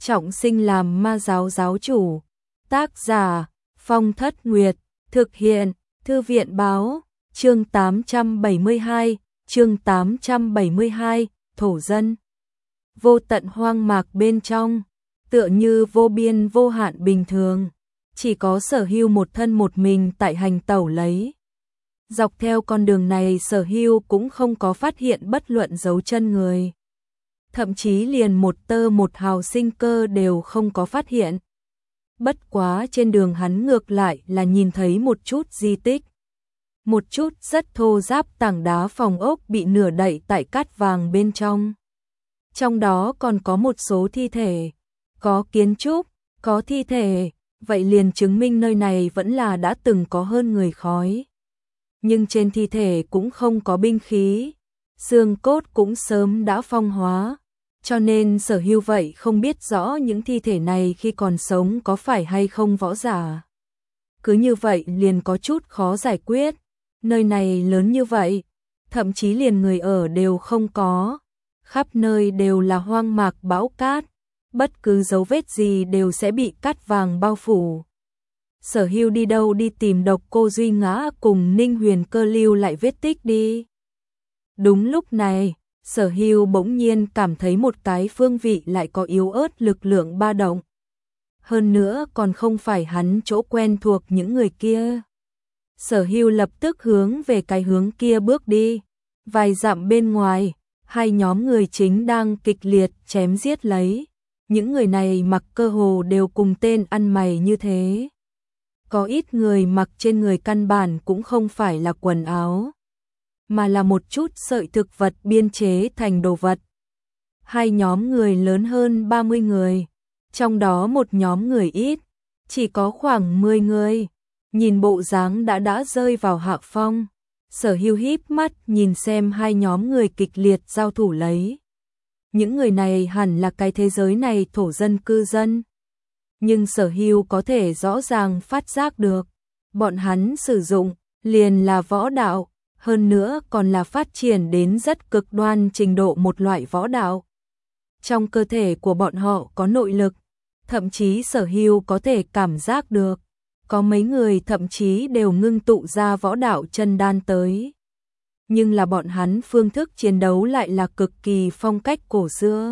trọng sinh làm ma giáo giáo chủ. Tác giả Phong Thất Nguyệt, thực hiện Thư viện báo, chương 872, thổ dân. Vô tận hoang mạc bên trong, tựa như vô biên vô hạn bình thường, chỉ có Sở Hưu một thân một mình tại hành tẩu lấy. Dọc theo con đường này Sở Hưu cũng không có phát hiện bất luận dấu chân người. Thậm chí liền một tơ một hào sinh cơ đều không có phát hiện. Bất quá trên đường hắn ngược lại là nhìn thấy một chút di tích. Một chút rất thô ráp tảng đá phòng ốc bị nửa đậy tại cát vàng bên trong. Trong đó còn có một số thi thể, có kiến trúc, có thi thể, vậy liền chứng minh nơi này vẫn là đã từng có hơn người khói. Nhưng trên thi thể cũng không có binh khí, xương cốt cũng sớm đã phong hóa, cho nên Sở Hưu vậy không biết rõ những thi thể này khi còn sống có phải hay không võ giả. Cứ như vậy liền có chút khó giải quyết, nơi này lớn như vậy, thậm chí liền người ở đều không có, khắp nơi đều là hoang mạc bão cát, bất cứ dấu vết gì đều sẽ bị cát vàng bao phủ. Sở Hưu đi đâu đi tìm Độc Cô Duy Ngã cùng Ninh Huyền Cơ lưu lại vết tích đi. Đúng lúc này, Sở Hưu bỗng nhiên cảm thấy một cái phương vị lại có yếu ớt lực lượng ba động. Hơn nữa còn không phải hắn chỗ quen thuộc những người kia. Sở Hưu lập tức hướng về cái hướng kia bước đi. Vài dặm bên ngoài, hai nhóm người chính đang kịch liệt chém giết lấy. Những người này mặc cơ hồ đều cùng tên ăn mày như thế. Có ít người mặc trên người căn bản cũng không phải là quần áo, mà là một chút sợi thực vật biên chế thành đồ vật. Hai nhóm người lớn hơn 30 người, trong đó một nhóm người ít, chỉ có khoảng 10 người, nhìn bộ dáng đã rơi vào hạ phong. Sở Hưu híp mắt nhìn xem hai nhóm người kịch liệt giao thủ lấy. Những người này hẳn là cái thế giới này thổ dân cư dân. Nhưng Sở Hưu có thể rõ ràng phát giác được, bọn hắn sử dụng liền là võ đạo, hơn nữa còn là phát triển đến rất cực đoan trình độ một loại võ đạo. Trong cơ thể của bọn họ có nội lực, thậm chí Sở Hưu có thể cảm giác được, có mấy người thậm chí đều ngưng tụ ra võ đạo chân đan tới. Nhưng là bọn hắn phương thức chiến đấu lại là cực kỳ phong cách cổ xưa,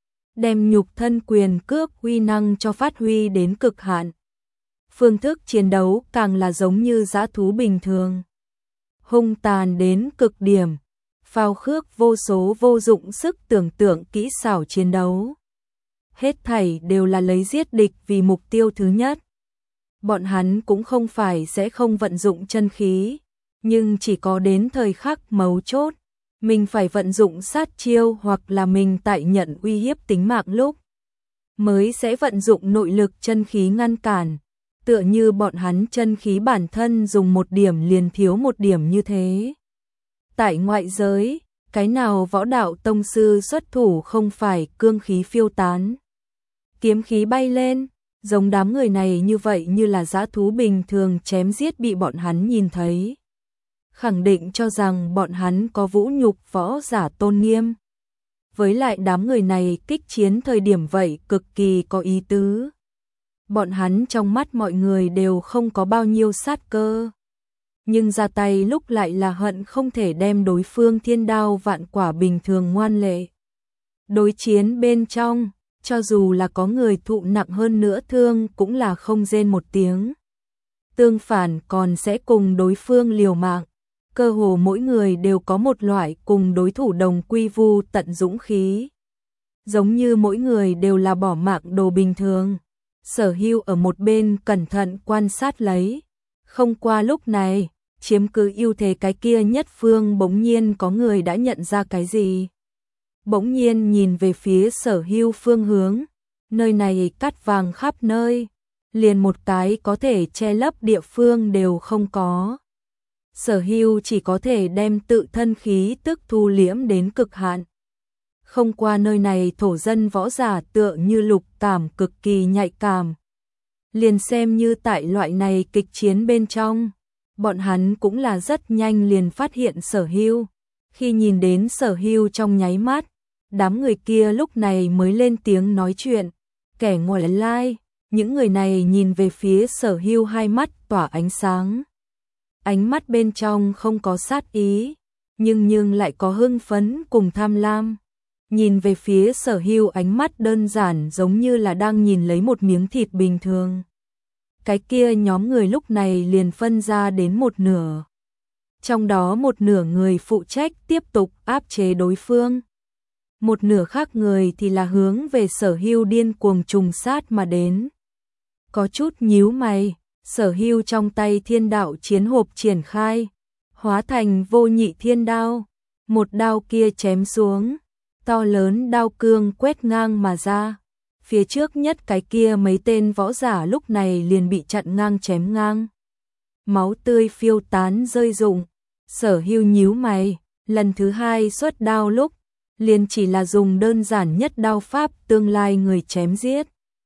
đem nhục thân quyền cước uy năng cho phát huy đến cực hạn. Phương thức chiến đấu càng là giống như dã thú bình thường, hung tàn đến cực điểm, phao khước vô số vô dụng sức tưởng tượng kỹ xảo chiến đấu. Hết thảy đều là lấy giết địch vì mục tiêu thứ nhất. Bọn hắn cũng không phải sẽ không vận dụng chân khí, nhưng chỉ có đến thời khắc mấu chốt, mình phải vận dụng sát chiêu hoặc là mình tại nhận uy hiếp tính mạng lúc, mới sẽ vận dụng nội lực chân khí ngăn cản, tựa như bọn hắn chân khí bản thân dùng một điểm liền thiếu một điểm như thế. Tại ngoại giới, cái nào võ đạo tông sư xuất thủ không phải cương khí phiêu tán, kiếm khí bay lên, giống đám người này như vậy như là dã thú bình thường chém giết bị bọn hắn nhìn thấy. Khẳng định cho rằng bọn hắn có vũ nhục võ giả tôn nghiêm. Với lại đám người này kích chiến thời điểm vậy cực kỳ có ý tứ. Bọn hắn trong mắt mọi người đều không có bao nhiêu sát cơ, nhưng ra tay lúc lại là hận không thể đem đối phương thiên đao vạn quả bình thường ngoan lệ. Đối chiến bên trong, cho dù là có người thụ nặng hơn nữa thương cũng là không rên một tiếng. Tương phản còn sẽ cùng đối phương liều mạng. Cơ hồ mỗi người đều có một loại cùng đối thủ đồng quy vu tận dũng khí. Giống như mỗi người đều là bỏ mạng đồ bình thường. Sở Hưu ở một bên cẩn thận quan sát lấy. Không qua lúc này, chiếm cứ ưu thế cái kia nhất phương bỗng nhiên có người đã nhận ra cái gì. Bỗng nhiên nhìn về phía Sở Hưu phương hướng. Nơi này cát vàng khắp nơi, liền một cái có thể che lấp địa phương đều không có. Sở Hưu chỉ có thể đem tự thân khí tức thu liễm đến cực hạn. Không qua nơi này thổ dân võ giả tựa như lục cảm cực kỳ nhạy cảm. Liền xem như tại loại này kịch chiến bên trong, bọn hắn cũng là rất nhanh liền phát hiện Sở Hưu. Khi nhìn đến Sở Hưu trong nháy mắt, đám người kia lúc này mới lên tiếng nói chuyện. kẻ ngoại lai. Những người này nhìn về phía Sở Hưu, hai mắt tỏa ánh sáng. Ánh mắt bên trong không có sát ý, nhưng lại có hưng phấn cùng tham lam. Nhìn về phía Sở Hưu, ánh mắt đơn giản giống như là đang nhìn lấy một miếng thịt bình thường. Cái kia nhóm người lúc này liền phân ra đến một nửa. Trong đó một nửa người phụ trách tiếp tục áp chế đối phương. Một nửa khác người thì là hướng về Sở Hưu điên cuồng trùng sát mà đến. Có chút nhíu mày, Sở Hưu trong tay thiên đạo chiến hộp triển khai, hóa thành vô nhị thiên đao. Một đao kia chém xuống, to lớn đao cương quét ngang mà ra. Phía trước nhất cái kia mấy tên võ giả lúc này liền bị chặn ngang chém ngang. Máu tươi phiêu tán rơi rụng. Sở Hưu nhíu mày, lần thứ hai xuất đao lúc, liền chỉ là dùng đơn giản nhất đao pháp tương lai người chém giết,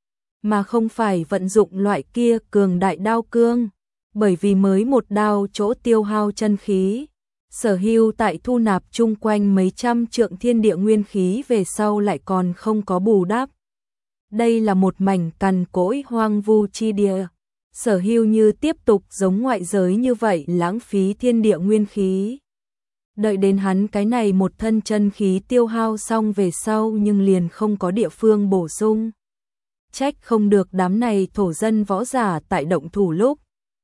mà không phải vận dụng loại kia cường đại đao cương, bởi vì mới một đao chỗ tiêu hao chân khí. Sở Hưu tại thu nạp chung quanh mấy trăm trượng thiên địa nguyên khí về sau lại còn không có bù đắp. Đây là một mảnh cằn cỗi hoang vu chi địa. Sở Hưu như tiếp tục giống ngoại giới như vậy lãng phí thiên địa nguyên khí. Đợi đến hắn cái này một thân chân khí tiêu hao xong về sau nhưng liền không có địa phương bổ sung. Trách không được đám này thổ dân võ giả tại động thủ lúc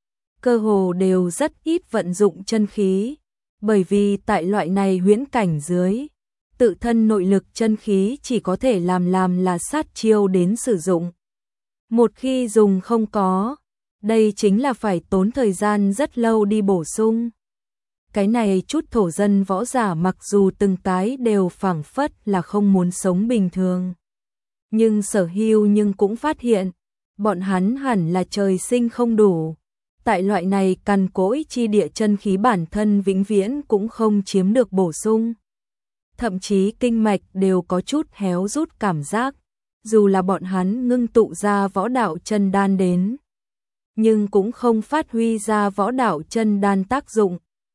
cơ hồ đều rất ít vận dụng chân khí, bởi vì tại loại này huyễn cảnh dưới, tự thân nội lực chân khí chỉ có thể làm là sát chiêu đến sử dụng. Một khi dùng không có, đây chính là phải tốn thời gian rất lâu đi bổ sung. Cái này chút thổ dân võ giả mặc dù từng cái đều phảng phất là không muốn sống bình thường, nhưng Sở Hưu nhưng cũng phát hiện, bọn hắn hẳn là trời sinh không đủ. Tại loại này cằn cỗi chi địa chân khí bản thân vĩnh viễn cũng không chiếm được bổ sung. Thậm chí kinh mạch đều có chút héo rút cảm giác, dù là bọn hắn ngưng tụ ra võ đạo chân đan đến, nhưng cũng không phát huy ra võ đạo chân đan tác dụng.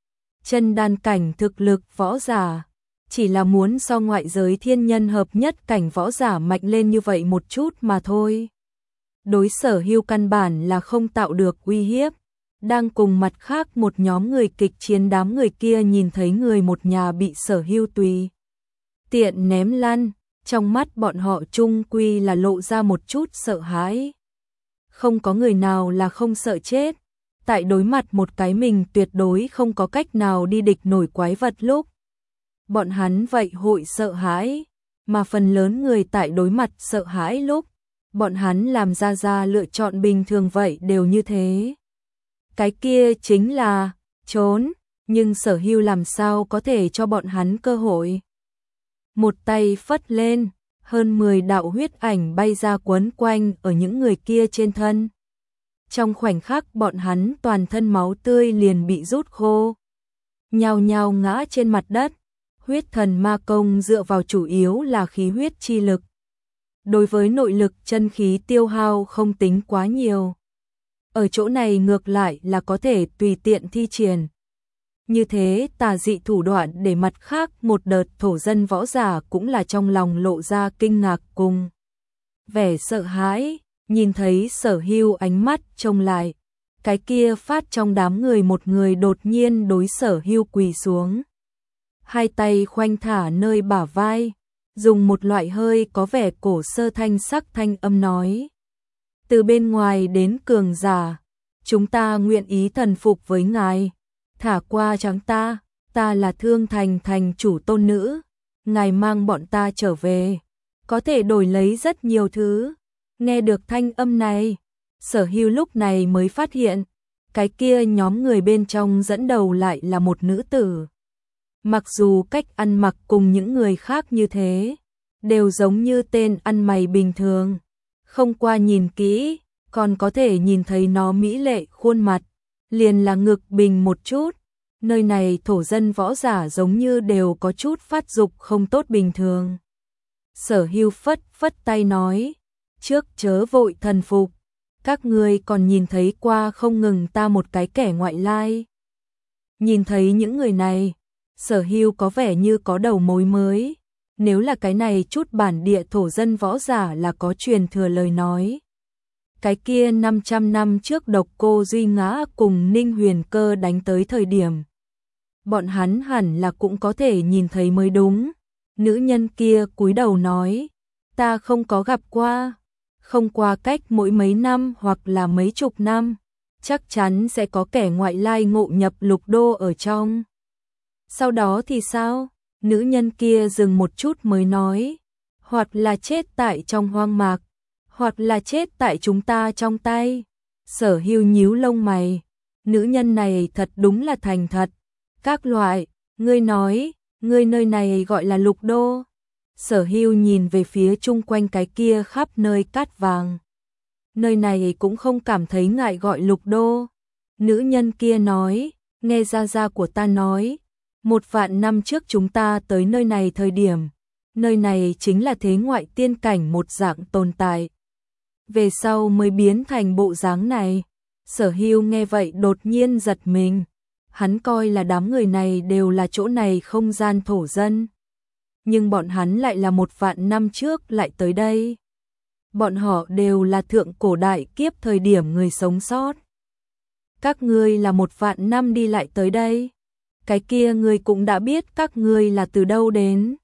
Chân đan cảnh thực lực võ giả, chỉ là muốn so ngoại giới thiên nhân hợp nhất cảnh võ giả mạnh lên như vậy một chút mà thôi. Đối Sở Hưu căn bản là không tạo được uy hiếp. Đang cùng mặt khác một nhóm người kịch chiến, đám người kia nhìn thấy người một nhà bị Sở Hưu tùy tiện ném lăn, trong mắt bọn họ chung quy là lộ ra một chút sợ hãi. Không có người nào là không sợ chết. Tại đối mặt một cái mình tuyệt đối không có cách nào đi địch nổi quái vật lúc, bọn hắn vậy hội sợ hãi, mà phần lớn người tại đối mặt sợ hãi lúc, bọn hắn làm ra lựa chọn bình thường vậy đều như thế. Cái kia chính là trốn, nhưng Sở Hưu làm sao có thể cho bọn hắn cơ hội. Một tay phất lên, hơn 10 đạo huyết ảnh bay ra quấn quanh ở những người kia trên thân. Trong khoảnh khắc bọn hắn toàn thân máu tươi liền bị rút khô, nhao nhao ngã trên mặt đất. Huyết thần ma công dựa vào chủ yếu là khí huyết chi lực. Đối với nội lực chân khí tiêu hao không tính quá nhiều. Ở chỗ này ngược lại là có thể tùy tiện thi triển. Như thế tà dị thủ đoạn để mặt khác một đợt thổ dân võ giả cũng là trong lòng lộ ra kinh ngạc cùng vẻ sợ hãi. Nhìn thấy Sở Hưu ánh mắt trông lại, cái kia phát trong đám người một người đột nhiên đối Sở Hưu quỳ xuống. Hai tay khoanh thả nơi bả vai, dùng một loại hơi có vẻ cổ sơ thanh sắc thanh âm nói. Từ bên ngoài đến cường giả, chúng ta nguyện ý thần phục với ngài, thả qua chúng ta là Thương Thành thành chủ tôn nữ, ngài mang bọn ta trở về, có thể đổi lấy rất nhiều thứ. Nghe được thanh âm này, Sở Hưu lúc này mới phát hiện, cái kia nhóm người bên trong dẫn đầu lại là một nữ tử. Mặc dù cách ăn mặc cùng những người khác như thế, đều giống như tên ăn mày bình thường, không qua nhìn kỹ, còn có thể nhìn thấy nó mỹ lệ khuôn mặt, liền là ngực bình một chút. Nơi này thổ dân võ giả giống như đều có chút phát dục không tốt bình thường. Sở Hưu phất phất tay nói, trước chớ vội thần phục, các ngươi còn nhìn thấy qua không ngừng ta một cái kẻ ngoại lai. Nhìn thấy những người này, Sở Hưu có vẻ như có đầu mối mới, nếu là cái này chút bản địa thổ dân võ giả là có truyền thừa lời nói. Cái kia 500 năm trước Độc Cô Duy Ngã cùng Ninh Huyền Cơ đánh tới thời điểm. Bọn hắn hẳn là cũng có thể nhìn thấy mới đúng. Nữ nhân kia cúi đầu nói, ta không có gặp qua, không qua cách mỗi mấy năm hoặc là mấy chục năm, chắc chắn sẽ có kẻ ngoại lai ngộ nhập Lục Đô ở trong. Sau đó thì sao? Nữ nhân kia dừng một chút mới nói, hoặc là chết tại trong hoang mạc, hoặc là chết tại chúng ta trong tay. Sở Hưu nhíu lông mày, nữ nhân này thật đúng là thành thật. Các loại, ngươi nói, ngươi nơi này gọi là Lục Đô. Sở Hưu nhìn về phía chung quanh cái kia khắp nơi cát vàng. Nơi này cũng không cảm thấy ngại gọi Lục Đô. Nữ nhân kia nói, nghe gia gia của ta nói, 1.000 năm trước chúng ta tới nơi này thời điểm, nơi này chính là thế ngoại tiên cảnh một dạng tồn tại. Về sau mới biến thành bộ dáng này. Sở Hưu nghe vậy đột nhiên giật mình. Hắn coi là đám người này đều là chỗ này không gian thổ dân. Nhưng bọn hắn lại là 1.000 năm trước lại tới đây. Bọn họ đều là thượng cổ đại kiếp thời điểm người sống sót. Các ngươi là 1.000 năm đi lại tới đây. Cái kia ngươi cũng đã biết các ngươi là từ đâu đến.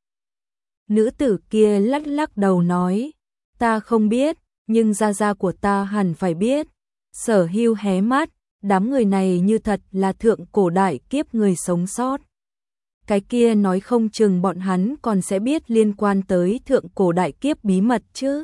Nữ tử kia lắc lắc đầu nói, ta không biết, nhưng gia gia của ta hẳn phải biết. Sở Hưu hé mắt, đám người này như thật là thượng cổ đại kiếp người sống sót. Cái kia nói không chừng bọn hắn còn sẽ biết liên quan tới thượng cổ đại kiếp bí mật chứ.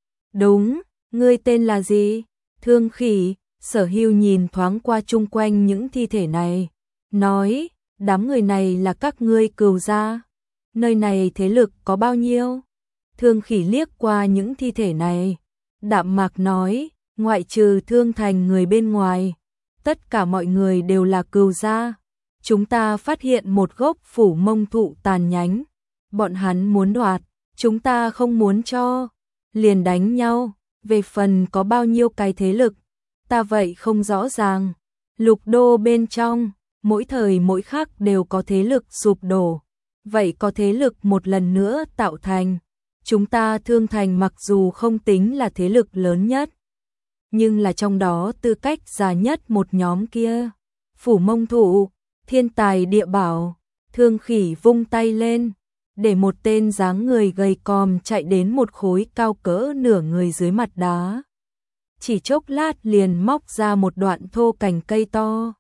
Đúng, ngươi tên là gì? Thương Khỉ. Sở Hưu nhìn thoáng qua chung quanh những thi thể này, nói, đám người này là các ngươi cừu gia. Nơi này thế lực có bao nhiêu? Thương Khỉ liếc qua những thi thể này, đạm mạc nói, ngoại trừ Thương Thành người bên ngoài, tất cả mọi người đều là cừu gia. Chúng ta phát hiện một gốc phủ mông thụ tàn nhánh, bọn hắn muốn đoạt, chúng ta không muốn cho, liền đánh nhau. Về phần có bao nhiêu cái thế lực, ta vậy không rõ ràng. Lục Đô bên trong, mỗi thời mỗi khắc đều có thế lực sụp đổ, vậy có thế lực một lần nữa tạo thành. Chúng ta Thương Thành mặc dù không tính là thế lực lớn nhất, nhưng là trong đó tư cách già nhất một nhóm kia. Phủ mông thụ, thiên tài địa bảo. Thương Khỉ vung tay lên, để một tên dáng người gầy còm chạy đến một khối cao cỡ nửa người dưới mặt đá. Chỉ chốc lát liền móc ra một đoạn thô cành cây to.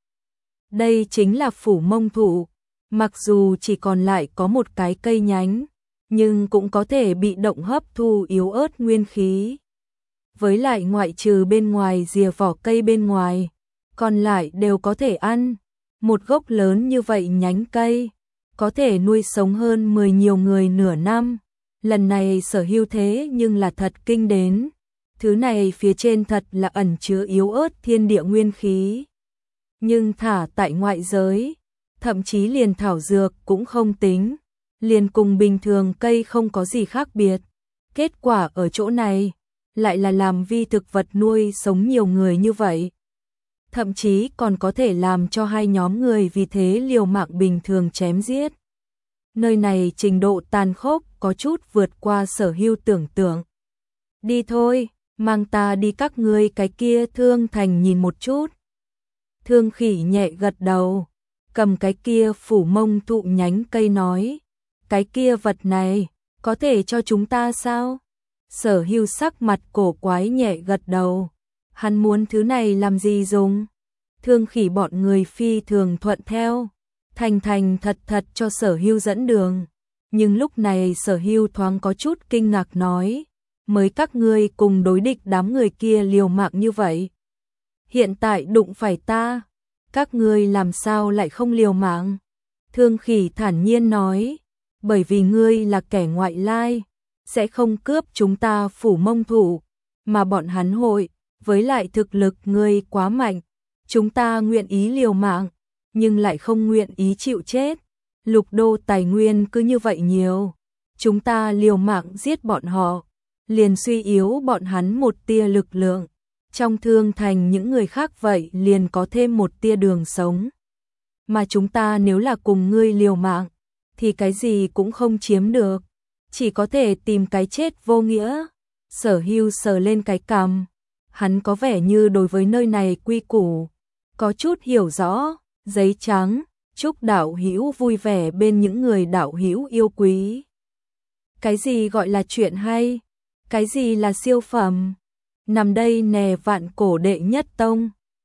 Đây chính là phủ mông thụ, mặc dù chỉ còn lại có một cái cây nhánh, nhưng cũng có thể bị động hấp thu yếu ớt nguyên khí. Với lại ngoại trừ bên ngoài rìa vỏ cây bên ngoài, còn lại đều có thể ăn. Một gốc lớn như vậy nhánh cây, có thể nuôi sống hơn 10 nhiều người nửa năm. Lần này Sở Hưu thế nhưng là thật kinh đến. Thứ này phía trên thật là ẩn chứa yếu ớt thiên địa nguyên khí. Nhưng thả tại ngoại giới, thậm chí liền thảo dược cũng không tính, liền cùng bình thường cây không có gì khác biệt. Kết quả ở chỗ này, lại là làm vi thực vật nuôi sống nhiều người như vậy. Thậm chí còn có thể làm cho hai nhóm người vì thế liều mạng bình thường chém giết. Nơi này trình độ tàn khốc có chút vượt qua Sở Hưu tưởng tượng. Đi thôi, mang ta đi các ngươi cái kia. Thương Thành nhìn một chút. Thương Khỉ nhẹ gật đầu, cầm cái kia phủ mông thụ nhánh cây nói, cái kia vật này, có thể cho chúng ta sao? Sở Hưu sắc mặt cổ quái nhẹ gật đầu, hắn muốn thứ này làm gì dùng? Thương Khỉ bọn người phi thường thuận theo, thành thành thật thật cho Sở Hưu dẫn đường. Nhưng lúc này Sở Hưu thoáng có chút kinh ngạc nói, mới các ngươi cùng đối địch đám người kia liều mạng như vậy. Hiện tại đụng phải ta, các ngươi làm sao lại không liều mạng? Thương Khỉ thản nhiên nói, bởi vì ngươi là kẻ ngoại lai, sẽ không cướp chúng ta phủ mông thụ, mà bọn hắn hội, với lại thực lực ngươi quá mạnh, chúng ta nguyện ý liều mạng, nhưng lại không nguyện ý chịu chết. Lục Đô tài nguyên cứ như vậy nhiều, chúng ta liều mạng giết bọn họ, liền suy yếu bọn hắn một tia lực lượng. Trong Thương Thành những người khác vậy liền có thêm một tia đường sống. Mà chúng ta nếu là cùng ngươi liều mạng, thì cái gì cũng không chiếm được. chỉ có thể tìm cái chết vô nghĩa. Sở Hưu sờ lên cái cằm, hắn có vẻ như đối với nơi này quy củ có chút hiểu rõ. Giấy trắng, chúc đạo hữu vui vẻ bên những người đạo hữu yêu quý. Cái gì gọi là chuyện hay? Cái gì là siêu phẩm? Nằm đây nè, vạn cổ đệ nhất tông.